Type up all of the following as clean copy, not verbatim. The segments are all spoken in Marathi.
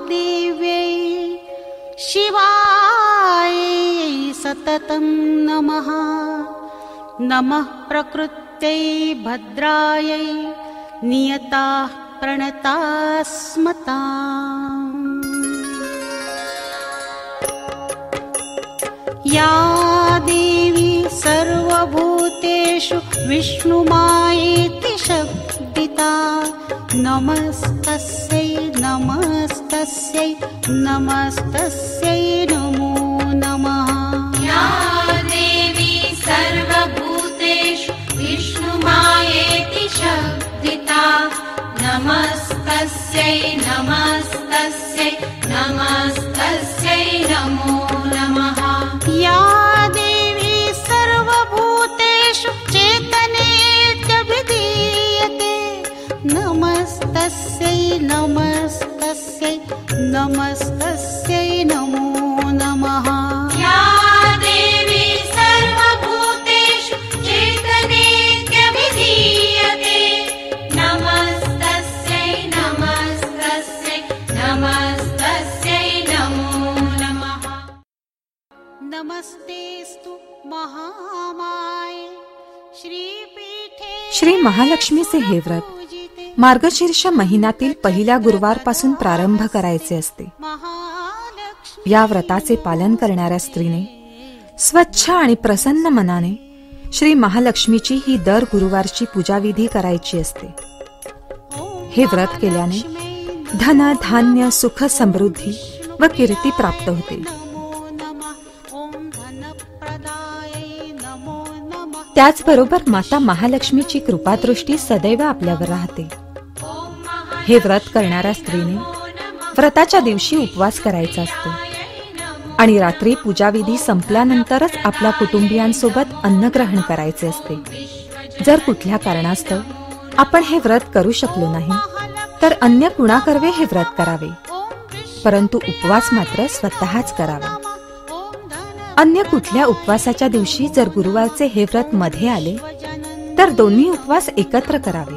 देव्यै शिवाय सततं नमः। नमः प्रकृत्यै भद्रायै नियताः प्रणतास्मताम्। या देवी सर्वभूतेषु विष्णुमायेति शब्दिता नमस्तस्यै नमस्तस्यै नमस्तस्यै नमो नमः। या देवी सर्वभूतेषु विष्णुमायेति शब्दिता नमस्तस्यै नमस्तस्यै नमस्तस्यै नमो नमः। या देवी सर्वभूतेषु चेतनेत्यभिधीयते नमस्तस्यै नमस्तस्यै नमस्तस्यै नमो नमः। या देवी सर्वभूतेषु चेतनेत्यभिधीयते नमस्तस्यै नमस्तस्यै नमस्तस्यै नमो नमः। नमस्तेस्तु महामाये श्रीपीठे। श्री महालक्ष्मीचे हे व्रत मार्गशीर्ष महिन्यातील पहिल्या गुरुवारपासून प्रारंभ करायचे असते। या व्रताचे पालन करणाऱ्या स्त्रीने स्वच्छ आणि प्रसन्न मनाने श्री महालक्ष्मीची ही दर गुरुवारची पूजाविधी करायची असते। हे व्रत केल्याने धन धान्य सुख समृद्धी व कीर्ती प्राप्त होते। त्याचबरोबर माता महालक्ष्मीची कृपादृष्टी सदैव आपल्यावर राहते। हे व्रत करणाऱ्या स्त्रीने व्रताच्या दिवशी उपवास करायचा असतो आणि रात्री पूजाविधी संपल्यानंतरच आपल्या कुटुंबियांसोबत अन्नग्रहण करायचे असते। जर कुठल्या कारणास्तव आपण हे व्रत करू शकलो नाही तर अन्य कुणाकर्वे हे व्रत करावे, परंतु उपवास मात्र स्वतःच करावा। अन्य कुठल्या उपवासाच्या दिवशी जर गुरुवारचे हे व्रत मध्ये आले तर दोन्ही उपवास एकत्र करावे।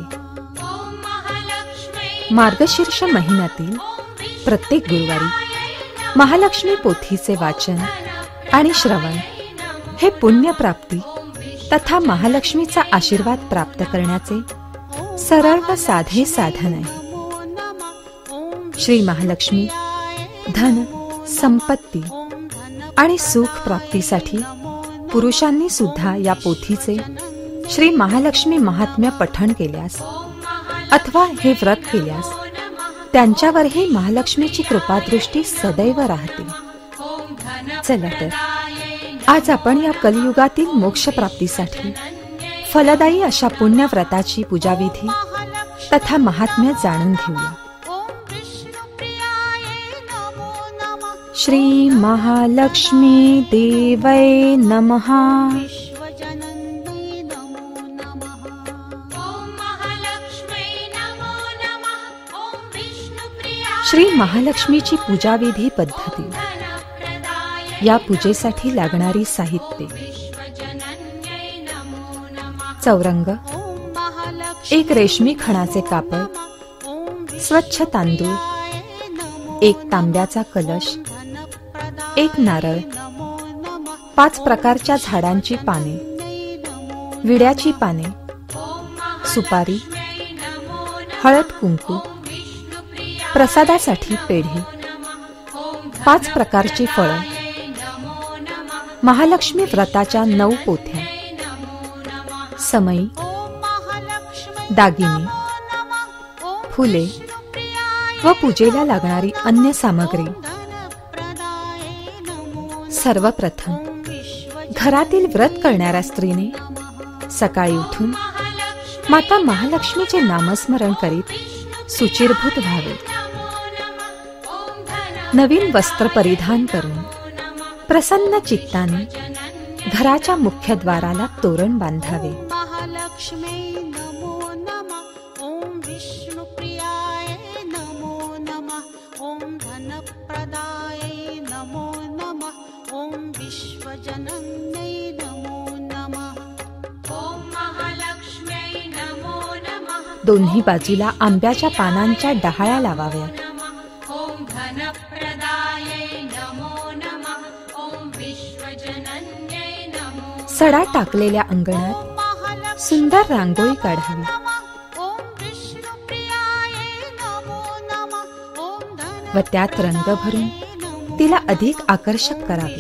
मार्गशीर्ष महिन्यातील प्रत्येक गुरुवारी महालक्ष्मी पोथीचे वाचन आणि श्रवण हे पुण्य प्राप्ती तथा महालक्ष्मीचा आशीर्वाद प्राप्त करण्याचे सरळ व साधे साधन आहे। श्री महालक्ष्मी धन, संपत्ती आणि सुख प्राप्तीसाठी पुरुषांनी सुद्धा या पोथीचे श्री महालक्ष्मी महात्म्य पठण केल्यास अथवा हे व्रत केल्यास त्यांच्यावरही महालक्ष्मीची कृपादृष्टी सदैव राहते। चला तर आज आपण या कलियुगातील मोक्ष प्राप्तीसाठी फलदायी अशा पुण्य व्रताची पूजाविधी तथा महात्म्य जाणून घेऊया। श्री महालक्ष्मी देवै नमः। श्री महालक्ष्मीची पूजाविधी पद्धती। या पूजेसाठी लागणारी साहित्य: चौरंग, एक रेशमी खणाचे कापड, स्वच्छ तांदूळ, एक तांब्याचा कलश, एक नारळ, 5 प्रकारच्या झाडांची पाने, विड्याची पाने, सुपारी, हळद कुंकू, प्रसादासाठी पेढे, 5 प्रकारची फळं, महालक्ष्मी व्रताच्या 9 पोथ्या, समई, दागिने, फुले व पूजेला लागणारी अन्य सामग्री। सर्वप्रथम घरातील व्रत करणाऱ्या स्त्रीने सकाळी उठून माता महालक्ष्मीचे नामस्मरण करीत शुचिर्भूत व्हावे। नवीन वस्त्र परिधान करून प्रसन्न चित्ताने घराच्या मुख्य द्वाराला तोरण बांधावे। दोन्ही बाजूला आंब्याच्या पानांच्या डहाळ्या लावाव्या। धनप्रदायै नमो नमः ॐ विश्वजनन्यै नमो सडा टाकलेल्या अंगणात सुंदर रांगोळी काढावी. व त्यात रंग भरून तिला अधिक आकर्षक करावे.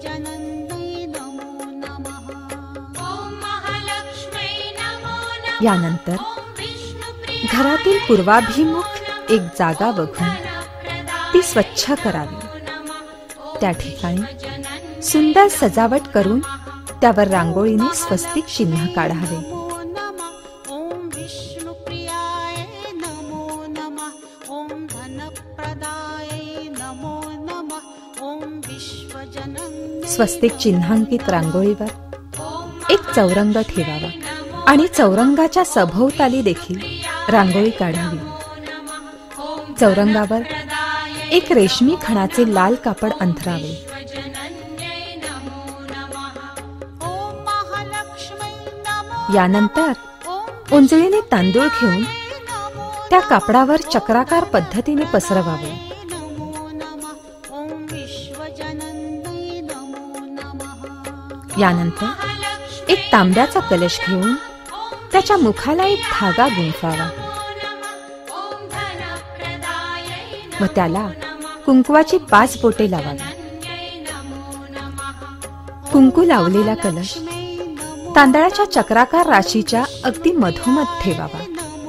यानंतर घरातील पूर्वाभिमुख एक जागा बघून ती स्वच्छ करावी. त्या ठिकाणी सुंदर सजावट करून त्यावर रांगोळीने स्वस्तिक चिन्ह काढावे. स्वस्तिक चिन्हांकित रांगोळीवर एक चौरंग ठेवावा आणि चौरंगाच्या सभोवताली देखील रांगोळी काढावी. चौरंगावर एक रेशमी खणाचे लाल कापड अंथरावे. यानंतर उंजळीने तांदूळ घेऊन त्या कापडावर चक्राकार पद्धतीने पसरवावे. यानंतर एक तांब्याचा कलश घेऊन त्याच्या मुखाला एक धागा गुंफावा व त्याला कुंकवाची 5 बोटे लावावी. कुंकू लावलेला कलश तांदळाच्या चक्राकार राशीच्या अगदी मधोमध ठेवावा.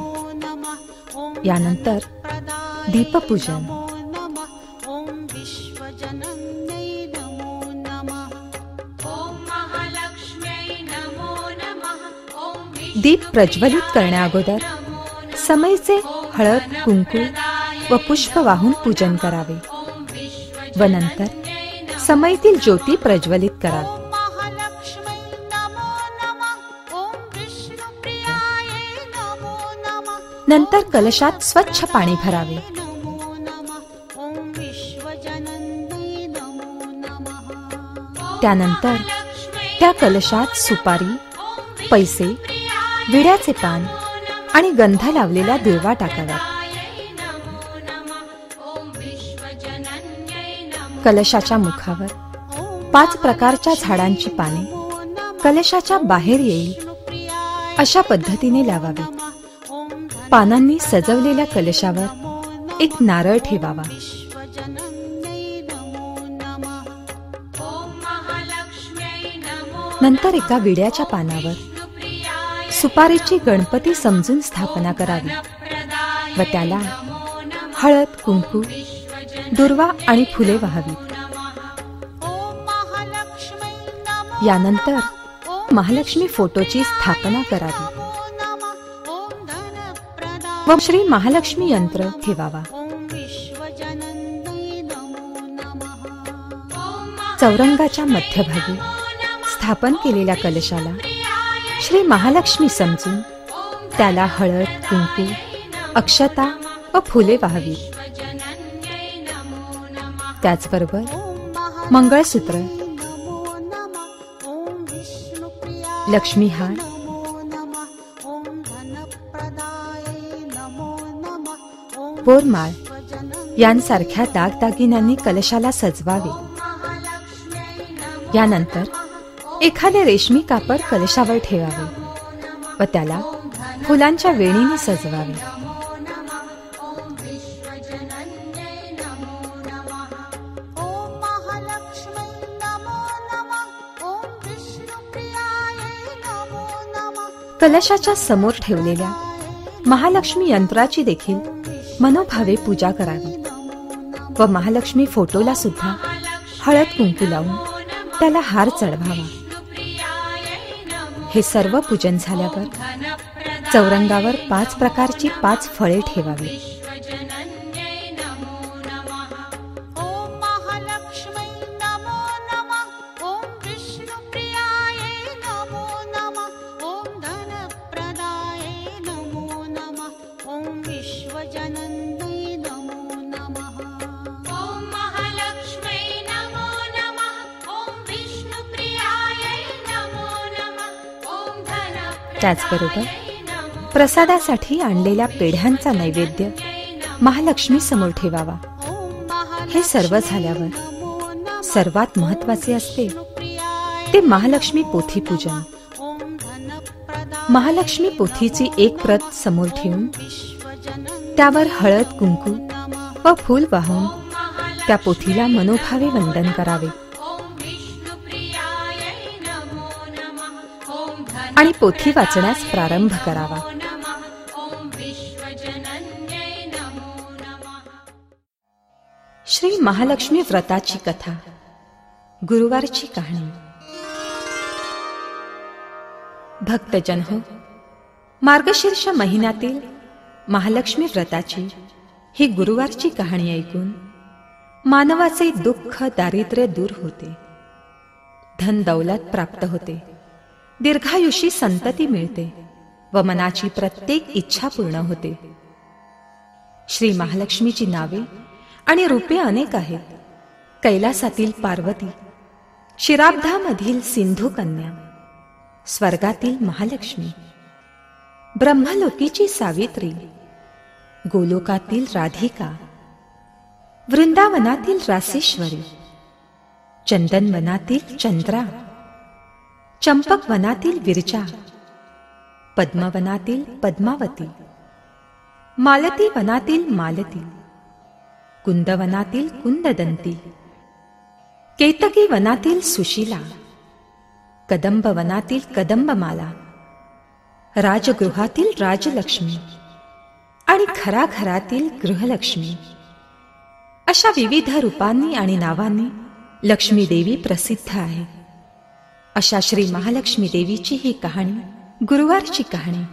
यानंतर दीपपूजन. दीप प्रज्वलित करण्याअगोदर समईचे हळद, कुंकू व पुष्प वाहून पूजन करावे व नंतर समईतील ज्योती प्रज्वलित करावी. नंतर कलशात स्वच्छ पाणी भरावे. त्यानंतर त्या कलशात सुपारी, पैसे, विड्याचे पान आणि गंध लावलेला दुर्वा टाकावा. कलशाच्या मुखावर 5 प्रकारच्या झाडांची पाने कलशाच्या बाहेर येईल अशा पद्धतीने लावावी. पानांनी सजवलेल्या कलशावर एक नारळ ठेवावा. नंतर एका विड्याच्या पानावर सुपारीची गणपती समजून स्थापना करावी व त्याला हळद, कुंकू, दुर्वा आणि फुले वाहावी. यानंतर महालक्ष्मी फोटोची स्थापना करावी व श्री महालक्ष्मी यंत्र ठेवावा. चौरंगाच्या मध्यभागी स्थापन केलेल्या कलशाला श्री महालक्ष्मी समजून त्याला हळद, कुंकू, अक्षता व फुले वाहावी. त्याचबरोबर मंगळसूत्र, लक्ष्मीहार, बोरमाळ यांसारख्या दागदागिन्यांनी कलशाला सजवावे. यानंतर एखादे रेशमी कापड कलशावर ठेवावे व त्याला फुलांच्या वेणीने सजवावे. कलशाच्या समोर ठेवलेल्या महालक्ष्मी यंत्राची देखील मनोभावे पूजा करावी व महालक्ष्मी फोटोला सुद्धा हळद, कुंकू लावून त्याला हार चढवावा. हे सर्व पूजन झाल्यावर चौरंगावर 5 प्रकारची 5 फळे ठेवावी. त्याचबरोबर प्रसादासाठी आणलेल्या पेढ्यांचा नैवेद्य महालक्ष्मी समोर ठेवावा हे सर्व झाल्यावर सर्वात महत्वाचे असते ते महालक्ष्मी पोथी पूजन. महालक्ष्मी पोथीची एक प्रत समोर ठेवून त्यावर हळद कुंकू व फूल वाहून त्या पोथीला मनोभावे वंदन करावे आणि पोथी वाचण्यास प्रारंभ करावा. श्री महालक्ष्मी व्रताची कथा. गुरुवारची कहाणी. भक्तजन हो, मार्गशीर्ष महिन्यातील महालक्ष्मी व्रताची ही गुरुवारची कहाणी ऐकून मानवाचे दुःख दारिद्र्य दूर होते, धन दौलत प्राप्त होते, दीर्घायुषी संतती मिळते व मनाची प्रत्येक इच्छा पूर्ण होते. श्री महालक्ष्मीची नावे आणि रूपे अनेक आहेत. कैलासातील पार्वती, शिराब्धामधील सिंधू कन्या, स्वर्गातील महालक्ष्मी, ब्रह्मलोकीची सावित्री, गोलोकातील राधिका, वृंदावनातील रासेश्वरी, चंदनवनातील चंद्रा, चंपकवनातील विरजा, पद्मवनातील पद्मावती, मालती वनातील मालती, कुंदवनातील कुंददंती, केतकी वनातील सुशीला, कदंब वनातील कदंबमाला, राजगृहातील राजलक्ष्मी आणि घराघरातील गृहलक्ष्मी अशा विविध रूपांनी आणि नावांनी लक्ष्मी देवी प्रसिद्ध आहे. अशा श्री महालक्ष्मी देवीची ही कहाणी गुरुवारची कहाणी.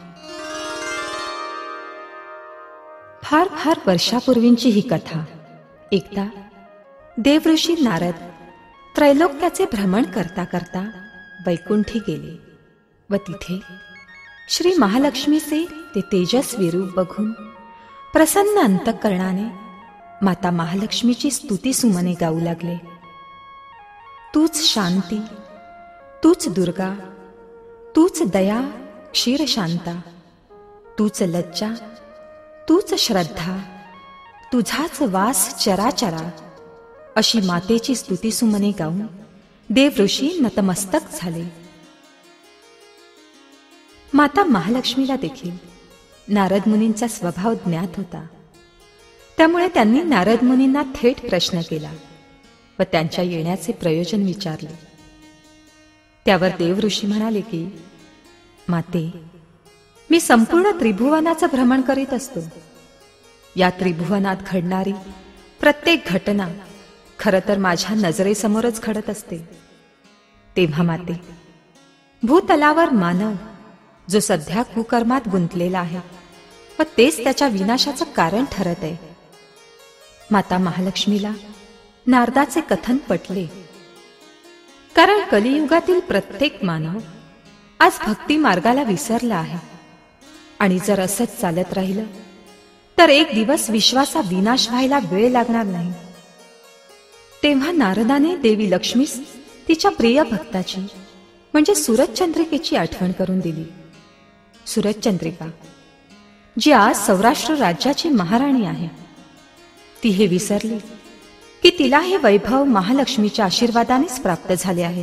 फार फार वर्षापूर्वींची ही कथा. एकदा देवऋषी नारद त्रैलोक्याचे भ्रमण करता करता वैकुंठी गेले व तिथे श्री महालक्ष्मीचे ते तेजस्वी रूप बघून प्रसन्न अंतःकरणाने माता महालक्ष्मीची स्तुती सुमने गाऊ लागले. तूच शांती, तूच दुर्गा, तूच दया क्षीरशांता, तूच लज्जा, तूच श्रद्धा, तुझाच वास चराचरा अशी मातेची स्तुती सुमने गाऊन देवऋषी नतमस्तक झाले. माता महालक्ष्मीला देखील नारद मुनींचा स्वभाव ज्ञात होता. त्यामुळे त्यांनी नारद मुनींना थेट प्रश्न केला व त्यांच्या येण्याचे प्रयोजन विचारले. त्यावर देवऋषी म्हणाले की, माते, मी संपूर्ण त्रिभुवनाचं भ्रमण करीत असतो. या त्रिभुवनात घडणारी प्रत्येक घटना खरं तर माझ्या नजरेसमोरच घडत असते. तेव्हा माते, भूतलावर मानव जो सध्या कुकर्मात गुंतलेला आहे व तेच त्याच्या विनाशाचं कारण ठरत आहे. माता महालक्ष्मीला नारदाचे कथन पटले. कारण कलियुगातील प्रत्येक मानव आज भक्ती मार्गाला विसरला आहे आणि जर असंच चालत राहिलं तर एक दिवस विश्वाचा विनाश व्हायला वेळ लागणार नाही. तेव्हा नारदाने देवी लक्ष्मीस तिच्या प्रिय भक्ताची म्हणजे सूरजचंद्रिकेची आठवण करून दिली. सूरजचंद्रिका जी आज सौराष्ट्र राज्याची महाराणी आहे, ती हे विसरली की तिला हे वैभव महालक्ष्मीच्या आशीर्वादानेच प्राप्त झाले आहे.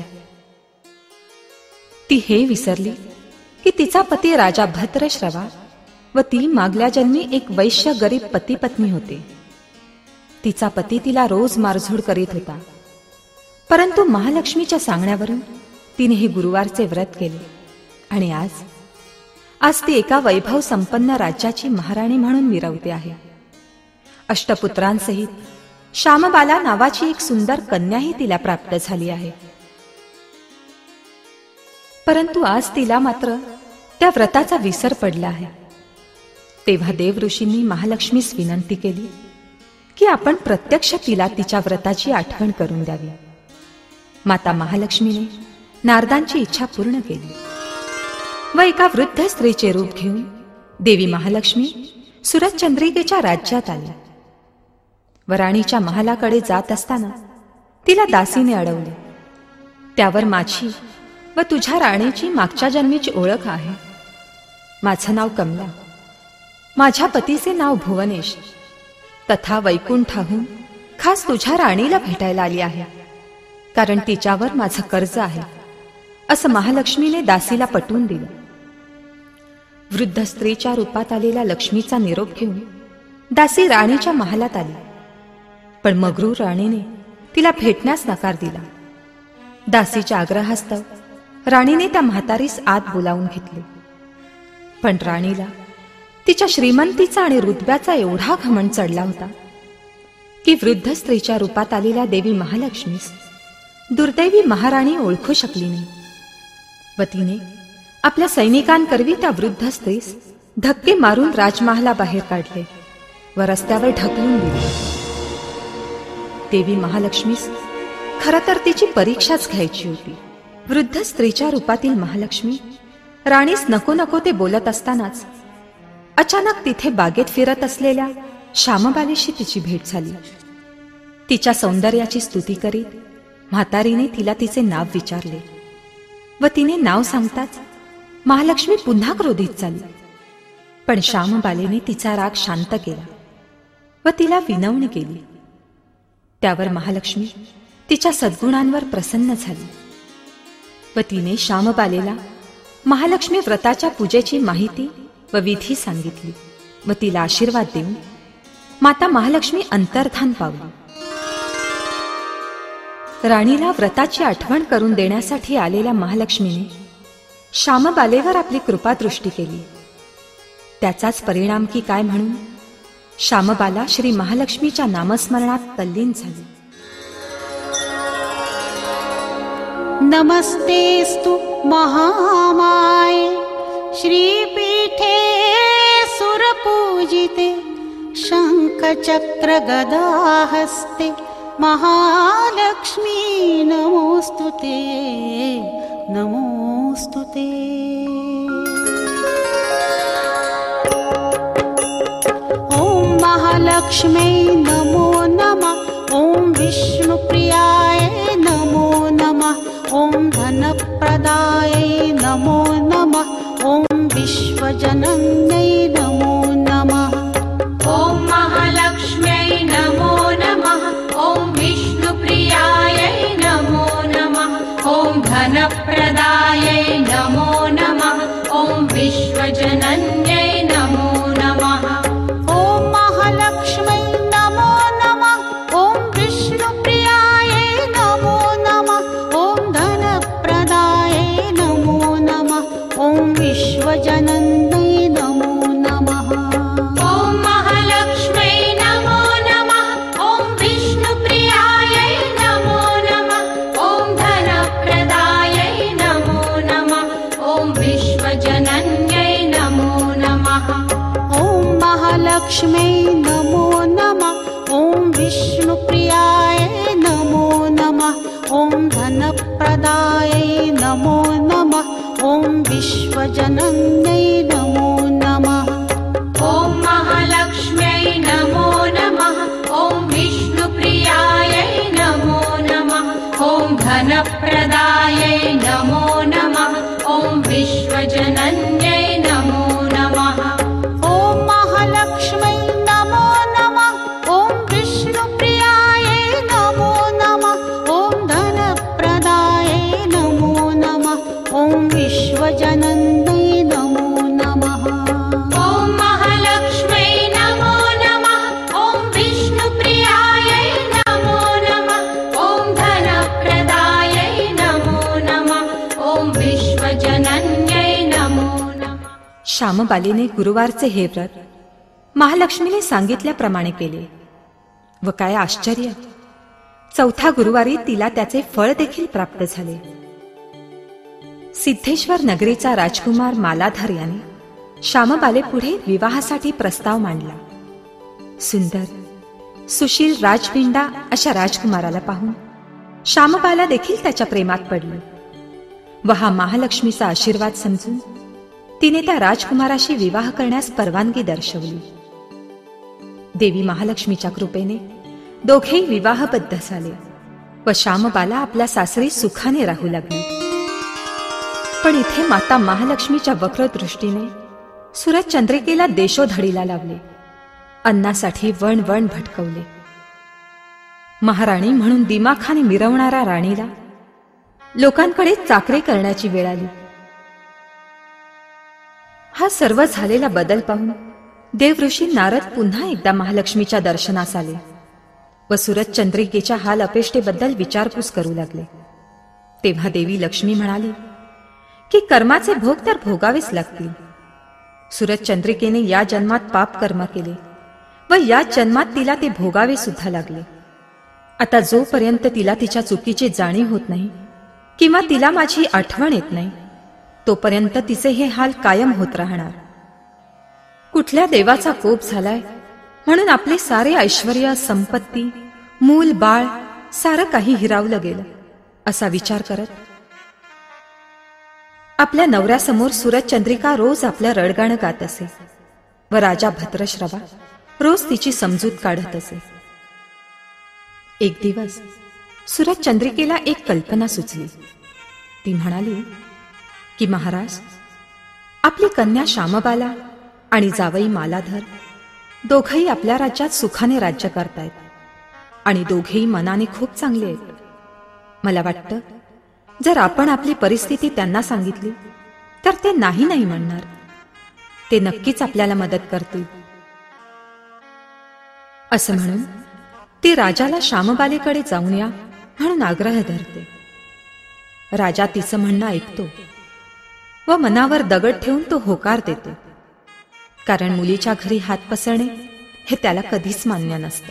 ती हे विसरली की तिचा पती राजा भद्रश्रवा व ती मागल्या जन्मी एक वैश्य गरीब पती पत्नी होते. तिचा पती तिला रोज मारझोड करीत होता, परंतु महालक्ष्मीच्या सांगण्यावरून तिने हे गुरुवारचे व्रत केले आणि आज ती एका वैभव संपन्न राज्याची महाराणी म्हणून मिरवते आहे. अष्टपुत्रांसहित श्यामबाला नावाची एक सुंदर कन्याही तिला प्राप्त झाली आहे. परंतु आज तिला मात्र त्या व्रताचा विसर पडला आहे. तेव्हा देवऋषींनी महालक्ष्मीस विनंती केली की आपण प्रत्यक्ष तिला तिच्या व्रताची आठवण करून द्यावी. माता महालक्ष्मीने नारदांची इच्छा पूर्ण केली व एका वृद्ध स्त्रीचे रूप घेऊन देवी महालक्ष्मी सूरजचंद्रिकेच्या राज्यात आली. व राणीच्या महालाकडे जात असताना तिला दासीने अडवले. त्यावर माझी व तुझ्या राणीची मागच्या जन्मीची ओळख आहे. माझं नाव कमला, माझ्या पतीचे नाव भुवनेश, तथा वैकुंठाहून खास तुझ्या राणीला भेटायला आली आहे, कारण तिच्यावर माझं कर्ज आहे, असं महालक्ष्मीने दासीला पटवून दिलं. वृद्ध स्त्रीच्या रूपात आलेल्या लक्ष्मीचा निरोप घेऊन दासी राणीच्या महालात आली. पण मगरूर राणीने तिला भेटण्यास नकार दिला. दासीच्या आग्रहास्तव राणीने त्या म्हातारीस आत बोलावून घेतले. पण राणीला तिच्या श्रीमंतीचा आणि रुतब्याचा एवढा घमंड चढला होता की वृद्ध स्त्रीच्या रूपात आलेल्या देवी महालक्ष्मीस दुर्दैवी महाराणी ओळखू शकली नाही व तिने आपल्या सैनिकांकरवी त्या वृद्ध स्त्रीस धक्के मारून राजमहालाबाहेर काढले व रस्त्यावर ढकलून दिले. देवी महालक्ष्मीस खरं तर तिची परीक्षाच घ्यायची होती. वृद्ध स्त्रीच्या रूपातील महालक्ष्मी राणीस नको नको ते बोलत असतानाच अचानक तिथे बागेत फिरत असलेल्या श्यामबालेशी तिची भेट झाली. तिच्या सौंदर्याची स्तुती करीत म्हातारीने तिला तिचे नाव विचारले व तिने नाव सांगताच महालक्ष्मी पुन्हा क्रोधित झाली. पण श्यामबालेने तिचा राग शांत केला व तिला विनवणी केली. त्यावर महालक्ष्मी तिच्या सद्गुणांवर प्रसन्न झाली व तिने श्यामबालेला महालक्ष्मी व्रताच्या पूजेची माहिती व विधी सांगितली व तिला आशीर्वाद देऊन माता महालक्ष्मी अंतर्धान पावली. राणीला व्रताची आठवण करून देण्यासाठी आलेल्या महालक्ष्मीने श्यामबालेवर आपली कृपादृष्टी केली. त्याचाच परिणाम की काय म्हणून श्यामबाला श्री महालक्ष्मीच्या नामस्मरणात तल्लीन झाली. नमस्तेस्तु महामाये श्रीपीठे सुरपूजिते शंखचक्र गदाहस्ते महालक्ष्मी नमोस्तुते नमोस्तुते. ओम महालक्ष्मी नमो नमः. ओम विष्णुप्रियाय नमो नमः. ओम धनप्रदाय नमो नमः. ओम विश्वजनन्यै नमो नमः. ॐ महालक्ष्म्यै नमो नमः. ॐ विष्णुप्रियायै नमो नमः. ॐ धनप्रदायै नमो नमः. ॐ विश्वजनन्यै नमो नमः. ओम महालक्ष्मी नमो नमः. ओम विष्णुप्रियाय नमो नमः. ओम धनप्रदाय नमो नमः. ओम विश्वजनन्यै नमो नमः. ॐ महालक्ष्म्यै नमो नमः. ॐ विष्णुप्रियायै नमो नमः. ॐ धनप्रदायै नमो नमः. ॐ विश्वजनन्यै नमो नमः. ओम महालक्ष्मी नमो नमः. ओम विष्णुप्रियाय नमो नमः. ओम धनप्रदाय नमो नमः. ओम विश्वजनन्यै नमो नमः. ॐ महालक्ष्म्यै नमो नमः. ॐ विष्णुप्रियायै नमो नमः. ॐ धनप्रदायै नमो नमः. ॐ विश्वजनन्यै नमो नमः. ओम महालक्ष्मी नमो नमः. ओम विष्णुप्रियाय नमो नमः. ओम धनप्रदाय नमो नमः. ओम विश्वजनन्यै नमो नमः. ॐ महालक्ष्म्यै नमो नमः. ॐ विष्णुप्रियायै नमो नमः. ॐ धनप्रदायै नमो नमः. ॐ विश्वजनन्यै नमो नमः. श्यामबालेने गुरुवारचे हे व्रत महालक्ष्मीने सांगितल्याप्रमाणे केले व काय आश्चर्य, चौथ्या गुरुवारी तिला त्याचे फळ देखील प्राप्त झाले. सिद्धेश्वर नगरीचा राजकुमार मालाधर याने श्यामबाले पुढे विवाहासाठी प्रस्ताव मांडला. सुंदर सुशील राजपिंडा अशा राजकुमाराला पाहून श्यामबाला देखील त्याच्या प्रेमात पडली व हा महालक्ष्मीचा आशीर्वाद समजून तिने त्या राजकुमाराशी विवाह करण्यास परवानगी दर्शवली. देवी महालक्ष्मीच्या कृपेने दोघेही विवाहबद्ध झाले व श्यामबाला आपल्या सासरी सुखाने राहू लागली. पण इथे माता महालक्ष्मीच्या वक्र दृष्टीने सूरजचंद्रिकेला देशोधडीला लावले, अन्नासाठी वण वण भटकवले. महाराणी म्हणून दिमाखाने मिरवणाऱ्या राणीला लोकांकडे चाकरी करण्याची वेळ आली. हा सर्व झालेला बदल पाहून देवऋषी नारद पुन्हा एकदा महालक्ष्मीच्या दर्शनास आले व सूरजचंद्रिकेच्या हाल अपेष्टेबद्दल विचारपूस करू लागले. तेव्हा देवी लक्ष्मी म्हणाली की कर्माचे भोग तर भोगावेच लागतील. सूरजचंद्रिकेने या जन्मात पाप कर्म केले व या जन्मात तिला ते भोगावे सुद्धा लागले. आता जोपर्यंत तिला तिच्या चुकीची जाणीव होत नाही किंवा तिला माझी आठवण येत नाही तोपर्यंत तिचे हे हाल कायम होत राहणार. कुठल्या देवाचा कोप झालाय म्हणून आपले सारे ऐश्वर्य, संपत्ती, मूल बाळ सारं काही हिरावलं गेलं असा विचार करत आपल्या नवऱ्यासमोर सूरजचंद्रिका रोज आपलं रडगाणं गात असे व राजा भद्रश्रवा रोज तिची समजूत काढत असे. एक दिवस सूरजचंद्रिकेला एक कल्पना सुचली. ती म्हणाली की महाराज, आपली कन्या श्यामबाला आणि जावई मालाधर दोघंही आपल्या राज्यात सुखाने राज्य करतायत आणि दोघेही मनाने खूप चांगले आहेत. मला वाटतं जर आपण आपली परिस्थिती त्यांना सांगितली तर ते नाही नाही म्हणणार. ते नक्कीच आपल्याला मदत करतील. असं म्हणून ती राजाला श्यामबालेकडे जाऊन या म्हणून आग्रह धरते. राजा तिचं म्हणणं ऐकतो व मनावर दगड ठेवून तो होकार देतो, कारण मुलीच्या घरी हात पसरणे हे त्याला कधीच मान्य नसतं.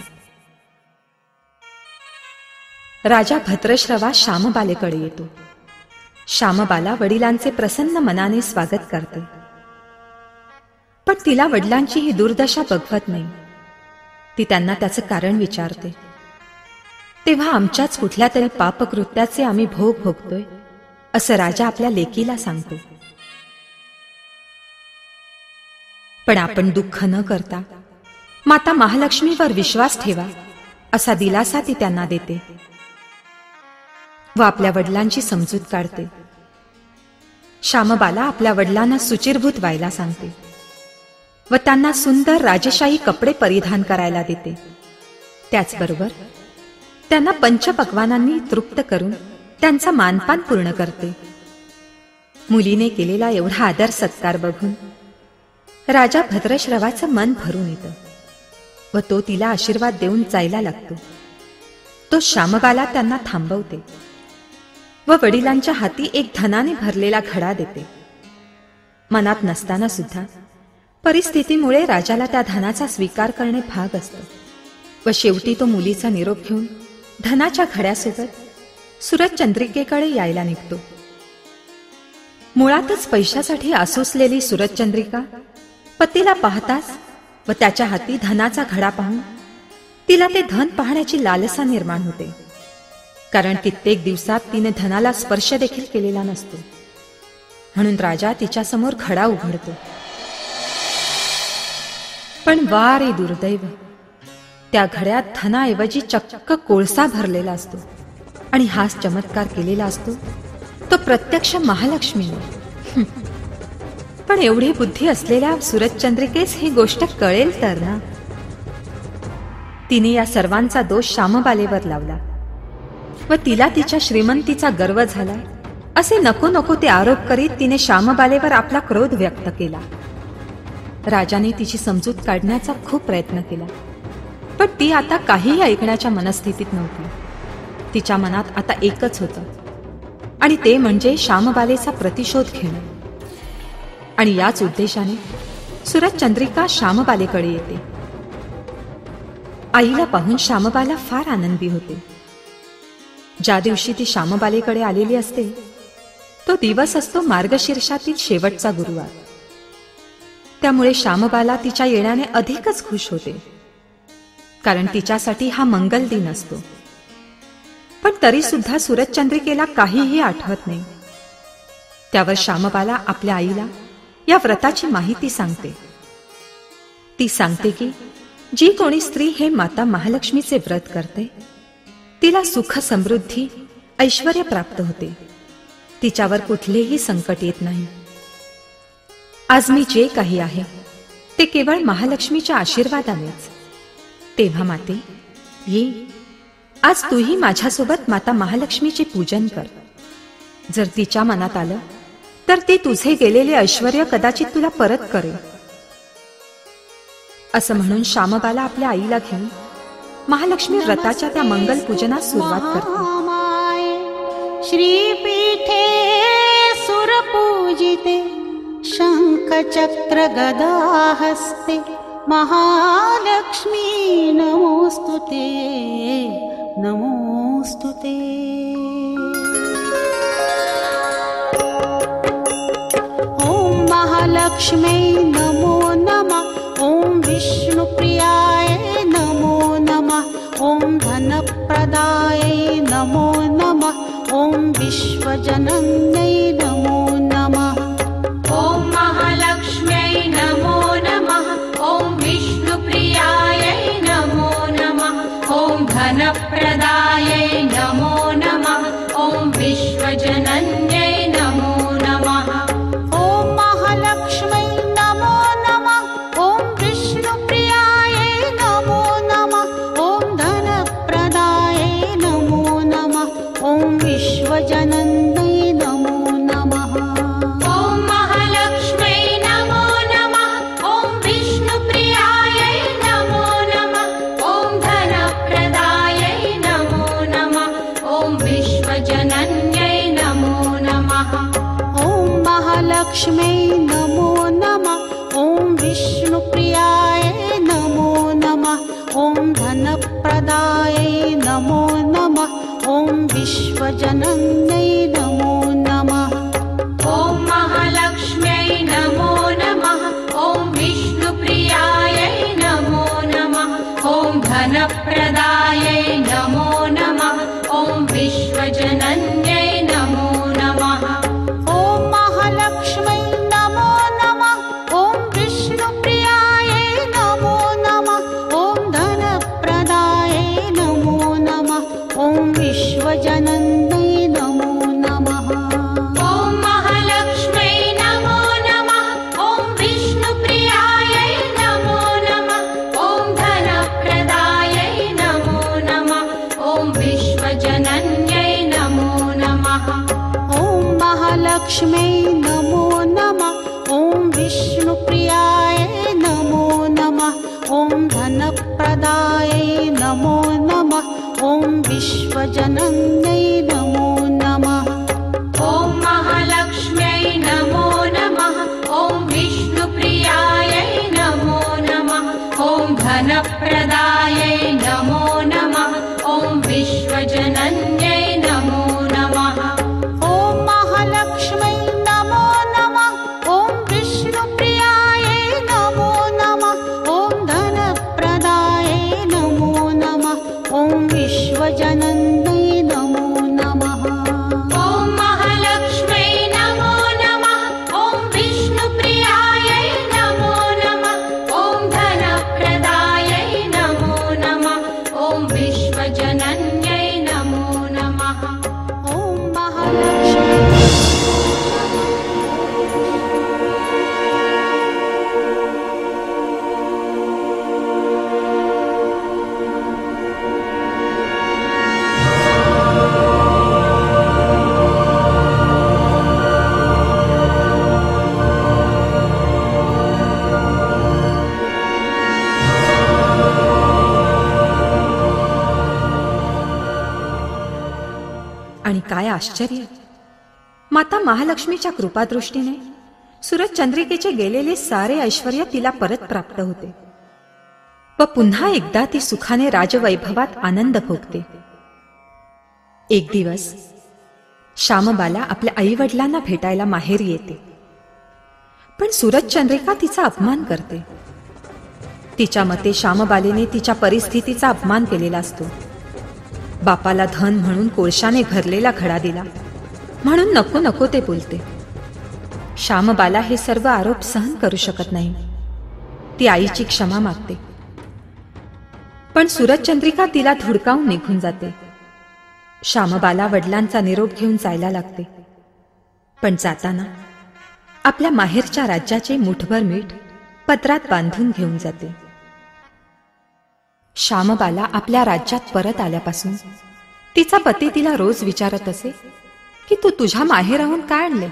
राजा भद्रश्रवा श्यामबालेकडे येतो. श्यामबाला वडिलांचे प्रसन्न मनाने स्वागत करते, पण तिला वडिलांची ही दुर्दशा बघवत नाही. ती त्यांना त्याचं कारण विचारते. तेव्हा आमच्याच कुठल्या तरी पापकृत्याचे आम्ही भोग भोगतोय असं राजा आपल्या लेकीला सांगतो. पण आपण दुःख न करता माता महालक्ष्मीवर विश्वास ठेवा असा दिलासा ती त्यांना देते व आपल्या वडिलांची समजूत काढते. श्यामबाला आपल्या वडिलांना सुचिरभूत व्हायला सांगते व त्यांना सुंदर राजशाही कपडे परिधान करायला देते. त्याचबरोबर त्यांना पंचपक्वानांनी तृप्त करून त्यांचा मानपान पूर्ण करते. मुलीने केलेला एवढा आदर सत्कार बघून राजा भद्रश्रवाचं मन भरून येतं व तो तिला आशीर्वाद देऊन जायला लागतो. तो श्यामबाला त्यांना थांबवते व वडिलांच्या हाती एक धनाने भरलेला घडा देते. मनात नसताना सुद्धा परिस्थितीमुळे राजाला त्या धनाचा स्वीकार करणे भाग असतं व शेवटी तो मुलीचा निरोप घेऊन धनाच्या घड्यासोबत सूरजचंद्रिकेकडे यायला निघतो. मुळातच पैशासाठी आसुसलेली सूरजचंद्रिका पतीला पाहताच व त्याच्या हाती धनाचा घडा पाहून तिला ते धन पाहण्याची लालसा निर्माण होते, कारण कित्येक दिवसात तिने धनाला स्पर्श देखील केलेला नसतो. म्हणून राजा तिच्या समोर घडा उघडतो. पण वा रे दुर्दैव, त्या घड्यात धनाऐवजी चक्क कोळसा भरलेला असतो आणि हाच चमत्कार केलेला असतो तो प्रत्यक्ष महालक्ष्मीने. पण एवढी बुद्धी असलेल्या सूरजचंद्रिकेस ही गोष्ट कळेल तर ना. तिने या सर्वांचा दोष श्यामबालेवर लावला व तिला तिच्या श्रीमंतीचा गर्व झाला असे नको नको ते आरोप करीत तिने श्यामबालेवर आपला क्रोध व्यक्त केला. राजाने तिची समजूत काढण्याचा खूप प्रयत्न केला, पण ती आता काहीही ऐकण्याच्या मनस्थितीत नव्हती. तिच्या मनात आता एकच होतं आणि ते म्हणजे श्यामबालेचा प्रतिशोध घेणं. आणि याच उद्देशाने सूरजचंद्रिका श्यामबालेकडे येते. आईला पाहून श्यामबाला फार आनंदी होते. ज्या दिवशी ती श्यामबालेकडे आलेली असते तो दिवस असतो मार्गशीर्षातील शेवटचा गुरुवार. त्यामुळे श्यामबाला तिच्या येण्याने अधिकच खुश होते, कारण तिच्यासाठी हा मंगल दिन असतो. पण तरी सुद्धा सूरजचंद्रिकेला काहीही आठवत नाही. त्यावर श्यामबाला आपल्या आईला या व्रताची माहिती सांगते. ती सांगते की जी कोणी स्त्री हे माता महालक्ष्मीचे व्रत करते तिला सुख, समृद्धी, ऐश्वर्य प्राप्त होते. तिच्यावर कुठलेही संकट येत नाही. आज मी जे काही आहे ते केवळ महालक्ष्मीच्या आशीर्वादानेच. तेव्हा माते, ये आज तूही माझ्यासोबत माता महालक्ष्मीचे पूजन कर. जर तिच्या मनात आलं तर ती तुझे गेलेले ऐश्वर्य कदाचित तुला परत करेल. असं म्हणून श्यामबाला आपल्या आईला घेऊन महालक्ष्मी व्रताच्या त्या मंगल पूजनास सुरुवात करते. श्रीपीठे सुरपूजिते शंखचक्र गदा हस्ते महालक्ष्मी नमोस्तुते नमोस्तुते. ॐ महालक्ष्मै नमो नमः. ॐ विष्णुप्रियाय नमो नमः. ॐ धनप्रदाय नमो नमः. ॐ विश्वजनन्यै नमो नमः. ॐ महालक्ष्म्यै नमो नमः. ॐ विष्णुप्रियायै नमो नमः. ॐ धनप्रदायै नमो नमः. ॐ विश्वजनन्यै नमो नमः. ॐ महालक्ष्मै नमो नमः. ॐ विष्णुप्रियायै नमो नमः. ॐ धनप्रदायै नमो नमः. ॐ विश्वजनन्यै नमो नमः. ॐ महालक्ष्म्यै नमो नमः. ॐ विष्णुप्रियायै नमो नमः. ॐ धनप्रदायै नमो नमः. ॐ विश्वजनन्यै नमो नमः. ॐ महालक्ष्मै नमो नमः. ॐ विष्णुप्रियायै नमो नमः. ॐ धनप्रदायै नमो नमः. ॐ विश्वजनन्यै नमो नमः. ॐ महालक्ष्म्यै नमो नमः. ॐ विष्णुप्रियायै नमो नमः. ॐ धनप्रदायै नमो नमः. ॐ विश्वजनन्यै नमो नमः. ॐ महालक्ष्मै नमो नमः. ॐ विष्णुप्रियायै नमो नमः. ॐ धनप्रदायै नमो नमः. ॐ विश्वजनन्यै नमो नमः. ॐ महालक्ष्म्यै नमो नमः. ॐ विष्णुप्रियायै नमो नमः. ॐ धनप्रदायै नमो नमः. ॐ विश्वजनन्यै नमो नमः. ॐ महालक्ष्मै नमो नमः. ॐ विष्णुप्रियायै नमो नमः. ॐ धनप्रदायै नमो नमः. ॐ विश्वजनन्यै नमो नमः. ॐ महालक्ष्म्यै नमो नमः. ॐ विष्णुप्रियायै नमो नमः. ॐ धनप्रदायै नमो नमः. ॐ विश्वजनन्यै नमो नमः. ॐ महालक्ष्मै नमो नमः. ॐ विष्णुप्रियायै नमो नमः. ॐ धनप्रदायै नमो नमः. ॐ विश्वजनन्यै नमो नमः. ॐ महालक्ष्म्यै नमो नमः. ॐ विष्णुप्रियायै नमो नमः. ॐ धनप्रदायै नमो नमः. ॐ विश्वजनन्यै नमो नमः. ॐ महालक्ष्मै आणि काय आश्चर्य, माता महालक्ष्मीच्या कृपादृष्टीने सूरजचंद्रिकेचे गेलेले सारे ऐश्वर्य तिला परत प्राप्त होते व पुन्हा एकदा ती सुखाने राजवैभवात आनंद भोगते. एक दिवस श्यामबाला आपल्या आई वडिलांना भेटायला माहेरी येते, पण सूरजचंद्रिका तिचा अपमान करते. तिच्या मते श्यामबालेने तिच्या परिस्थितीचा अपमान केलेला असतो. बापाला धन म्हणून कोळशाने घरलेला घडा दिला म्हणून नको नको ते बोलते. श्यामबाला हे सर्व आरोप सहन करू शकत नाही. ती आईची क्षमा मागते, पण सूरजचंद्रिका तिला धुडकावून निघून जाते. श्यामबाला वडिलांचा निरोप घेऊन जायला लागते, पण जाताना आपल्या माहेरच्या राज्याचे मुठभर मीठ पत्रात बांधून घेऊन जाते. श्यामबाला आपल्या राज्यात परत आल्यापासून तिचा पती तिला रोज विचारत असे की तू तुझ्या माहेराहून काय आणले.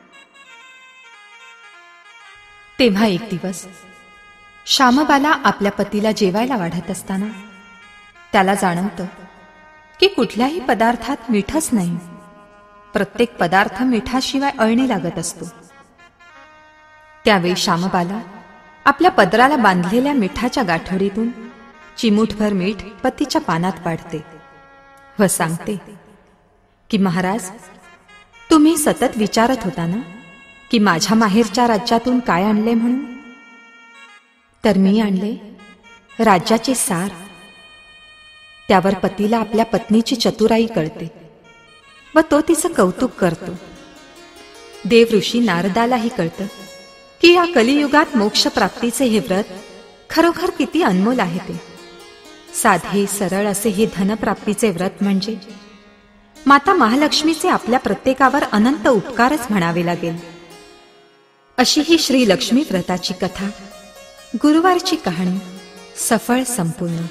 तेव्हा एक दिवस श्यामबाला आपल्या पतीला जेवायला वाढत असताना त्याला जाणवतं की कुठल्याही पदार्थात मीठच नाही. प्रत्येक पदार्थ मिठाशिवाय अळणी लागत असतो. त्यावेळी श्यामबाला आपल्या पदराला बांधलेल्या मिठाच्या गाठोडीतून चिमूटभर मीठ पतीच्या पानात पाडते व सांगते की महाराज, तुम्ही सतत विचारत होता ना की माझ्या माहेरच्या राज्यातून काय आणले म्हणून, तर मी आणले राज्याचे सार. त्यावर पतीला आपल्या पत्नीची चतुराई कळते व तो तिचं कौतुक करतो. देवऋषी नारदालाही कळतं की या कलियुगात मोक्षप्राप्तीचे हे व्रत खरोखर किती अनमोल आहे ते. साधे सरळ असे हे धनप्राप्तीचे व्रत म्हणजे माता महालक्ष्मीचे आपल्या प्रत्येकावर अनंत उपकारच म्हणावे लागेल. अशी ही श्री लक्ष्मी व्रताची कथा, गुरुवारची कहाणी सफळ संपूर्ण.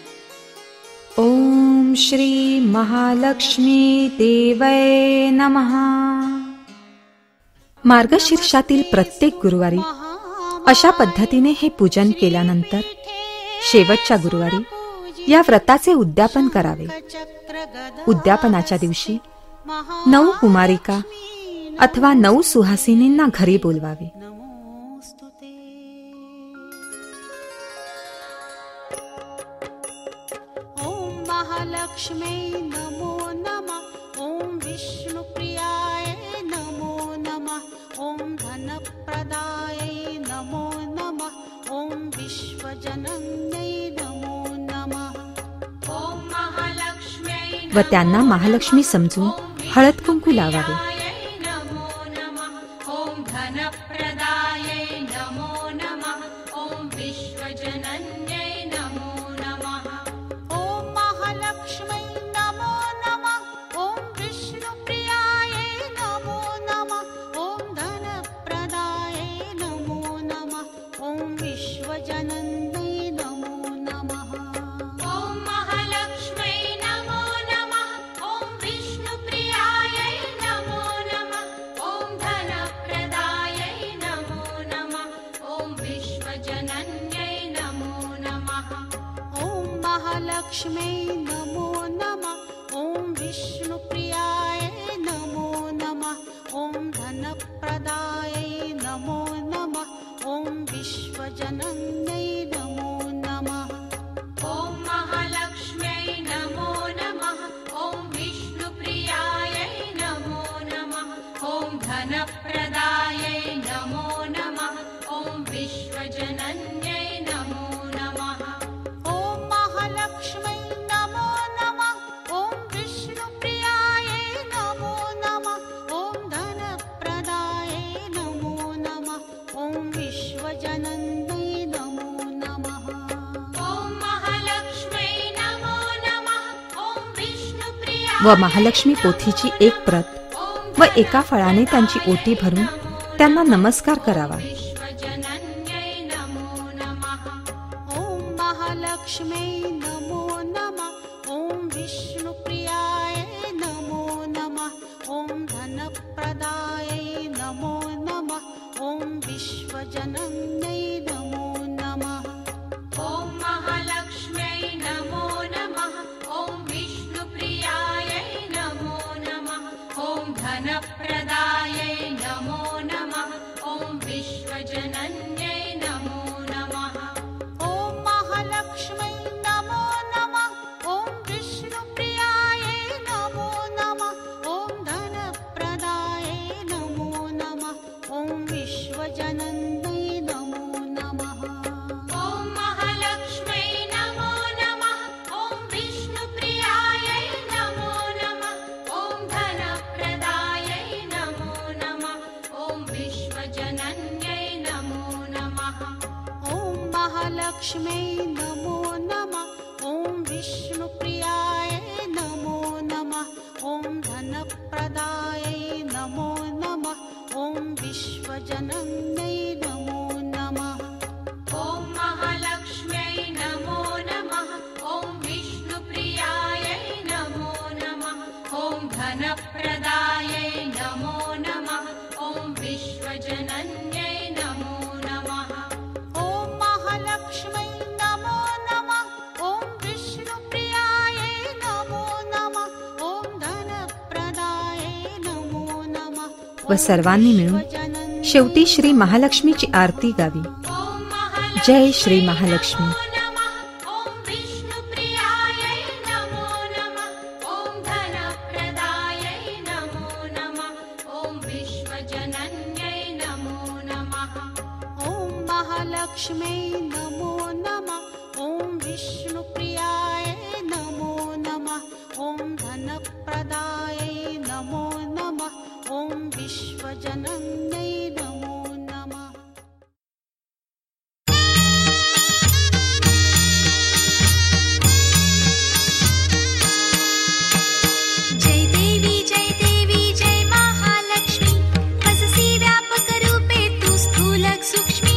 ओम श्री महालक्ष्मी देवै नमः. मार्गशीर्षातील प्रत्येक गुरुवारी अशा पद्धतीने हे पूजन केल्यानंतर शेवटच्या गुरुवारी या व्रताचे उद्यापन करावे. उद्यापनाच्या दिवशी 9 कुमारिका अथवा 9 सुहासिनींना घरी बोलवावे. ओम महालक्ष्मी नमो नमः. ओम विष्णुप्रियाय नमो नमः. ओम धनप्रदाय नमो नमः. ओम विश्वजनन्यै नमो नमः. ॐ महालक्ष्म्यै व त्यांना महालक्ष्मी समजून हळद कुंकू लावावे. नमो नमः. ॐ धनप्रदायै नमो नमः. ॐ विश्वजनन्यै नमो नमः. ओम महालक्ष्मी नमो नमः. ओम विष्णुप्रियाय नमो नमः. ओम धनप्रदाय नमो नमः. ओम विश्वजनन्यै नमो नमः. ॐ महालक्ष्म्यै नमो नमः. ॐ विष्णुप्रियायै नमो नमः. ॐ धनप्रदायै नमो नमः. ॐ विश्वजनन्यै नमो नमः. ओम महालक्ष्मी नमो नमः. ओम विष्णुप्रियाय नमो नमः. ओम धनप्रदाय नमो नमः. ओम विश्वजनन्यै नमो नमः. ॐ महालक्ष्म्यै नमो नमः. ॐ विष्णुप्रियायै नमो नमः. ॐ धनप्रदायै नमो नमः. ॐ विश्वजनन्यै नमो नमः. ओम महालक्ष्मी नमो नमः. ओम विष्णुप्रियाय नमो नमः. ओम धनप्रदाय नमो नमः. ओम विश्वजनन्यै नमो नमः. ॐ महालक्ष्म्यै नमो नमः. ॐ विष्णुप्रियायै व महालक्ष्मी पोथीची एक प्रत व एका फळाने त्यांची ओटी भरून त्यांना नमस्कार करावा. विश्वजनन्यै नमो नमः. ओम महालक्ष्मी नमो नमः. ओम विष्णुप्रियाय नमो नमः. ओम धनप्रदाय नमो नमः. ओम विश्वजनन्यै नमो नमः. ॐ महालक्ष्म्यै नमो नमः. ॐ विष्णुप्रियायै नमो नमः. ॐ धनप्रदायै नमो नमः. ॐ विश्वजनन्यै नमो नमः. ओम महालक्ष्मी नमो नमः. ओम विष्णुप्रियाय नमो नमः. ओम धनप्रदाय नमो नमः. ओम विश्वजनन्यै नमो नमः. ॐ महालक्ष्म्यै नमो नमः. ॐ विष्णुप्रियायै नमो नमः. ॐ धनप्रदायै नमो नमः. ॐ विश्वजनन्यै नमो नमः. ओम महालक्ष्मी नमो नमः. ओम विष्णुप्रियाय नमो नमः. ओम धनप्रदाय नमो नमः. ओम विश्वजनन्यै नमो नमः. ॐ महालक्ष्म्यै नमो नमः. व सर्वांनी मिळून शेवटी श्री महालक्ष्मीची आरती गावी. जय श्री महालक्ष्मी. लक्ष्मी नमो नमः ओम विष्णुप्रियाय नमो नमः ओम धनप्रदाय नमो नमः ओम विश्वजनन्यै नमो नमः. जय देवी जय महालक्ष्मी वससी व्यापक रूपे तू स्थूल सूक्ष्मी.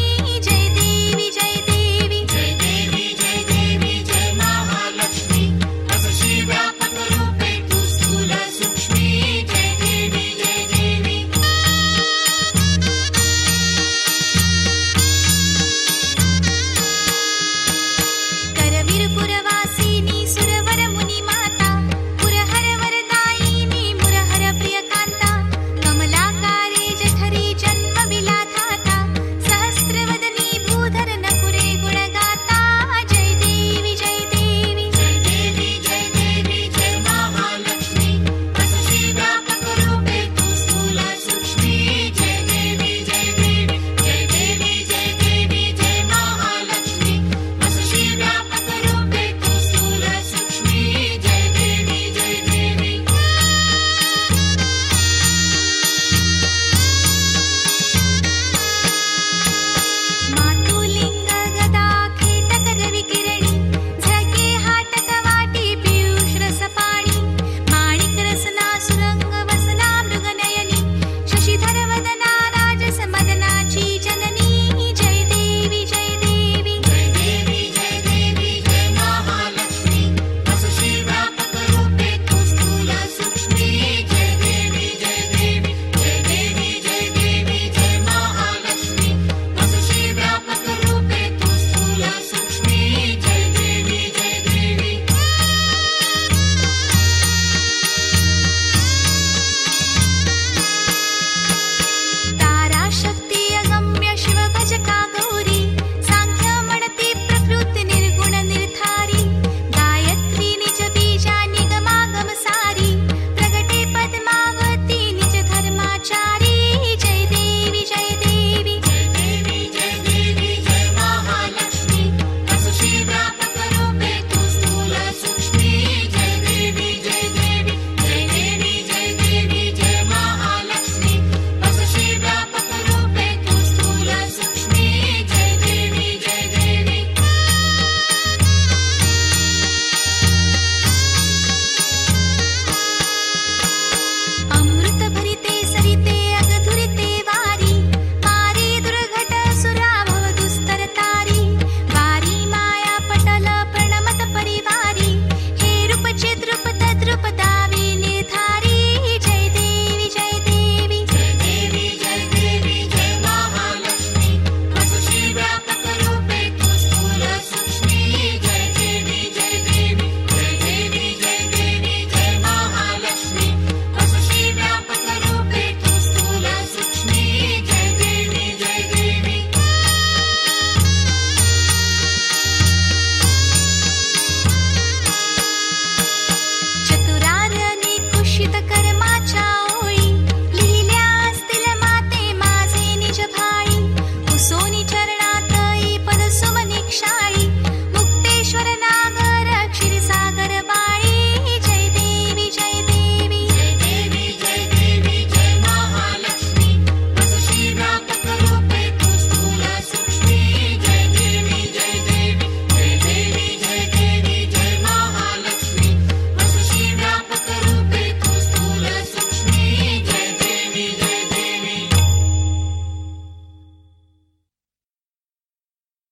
पदा